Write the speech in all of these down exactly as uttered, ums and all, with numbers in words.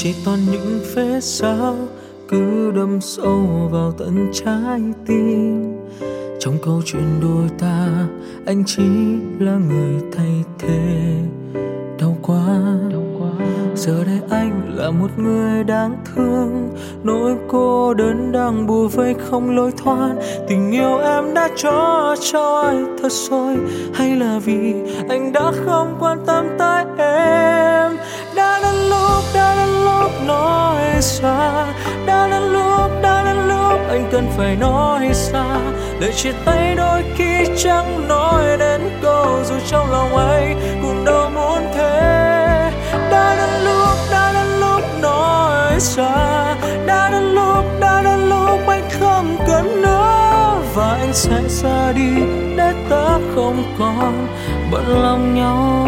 chỉ toàn những vết dao cứ đâm sâu vào tận trái tim. Trong câu chuyện đôi ta, anh chỉ là người thay thế. Đau quá, giờ đây anh là một người đáng thương. Nỗi cô đơn đang bủa vây không lối thoát. Tình yêu em đã cho cho anh thật rồi, hay là vì anh đã không quan tâm tới em? Đã đến lúc, đã đến lúc nói ra, đã đến lúc, đã đến lúc anh cần phải nói ra. Lời chia tay đôi khi chẳng nói đến câu, dù trong lòng anh cũng đâu muốn thế. Đã đến lúc, đã đến lúc nói ra, đã đến lúc, đã đến lúc anh không cần nữa. Và anh sẽ ra đi để ta không còn bận lòng nhau.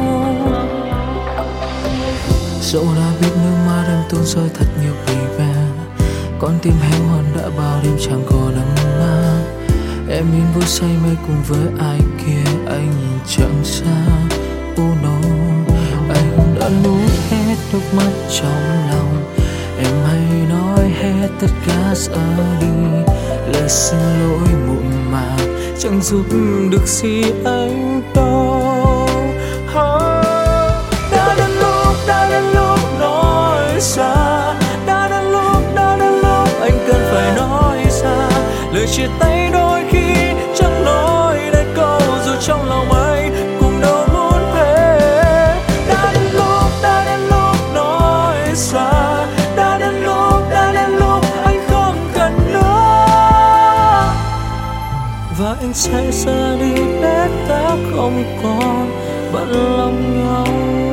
Dẫu đã biết nước mắt em tuôn rơi thật nhiều vì về, con tim héo hon đã bao đêm chẳng còn ấm áp. Em nhìn vui say mê cùng với ai kia, anh nhìn chẳng xa. Oh no, anh đã nuốt hết nước mắt trong lòng. Em hãy nói hết tất cả giờ đi. Lời xin lỗi muộn màng chẳng giúp được gì anh đâu. Đã đến lúc, đã đến lúc nói ra, đã đến lúc, đã đến lúc anh cần phải nói ra. Lời chia tay đôi khi chẳng nói đến câu, dù trong lòng anh cũng đâu muốn thế. Đã đến lúc, đã đến lúc nói ra, đã đến lúc, đã đến lúc anh không cần nữa. Và anh sẽ ra đi để ta không còn bận lòng nhau.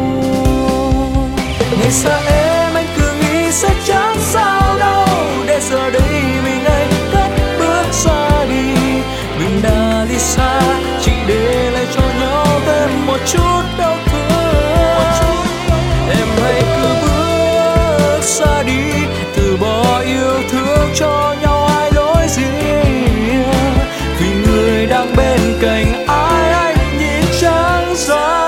Ngày xa em anh cứ nghĩ sẽ chẳng sao đâu, để giờ đây mình anh cất bước ra đi. Mình đã đi xa chỉ để lại cho nhau thêm một chút đau thương. Em hãy cứ bước xa đi, từ bỏ yêu thương cho nhau ai lối riêng. Vì người đang bên cạnh ai anh nhìn chẳng ra.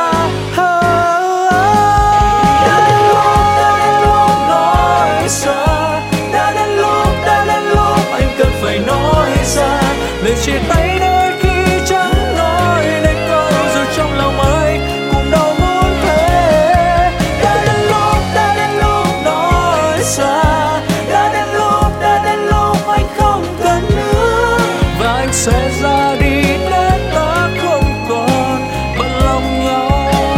Lời chia tay đôi khi chẳng nói nên câu, dù trong lòng anh cũng đâu muốn thế. Đã đến lúc, đã đến lúc nói ra, đã đến lúc, đã đến lúc anh không cần nữa. Và anh sẽ ra đi để ta không còn bận lòng nhau.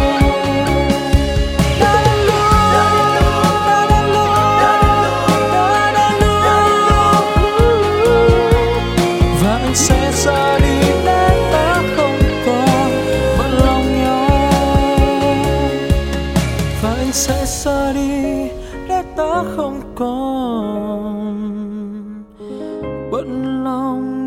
Đã đến lúc, đã đến lúc, đã đến lúc, đã đến lúc, đã đến lúc. Và anh sẽ ra đi để ta không còn bận lòng nhau. Và anh sẽ ra đi để ta không còn bận lòng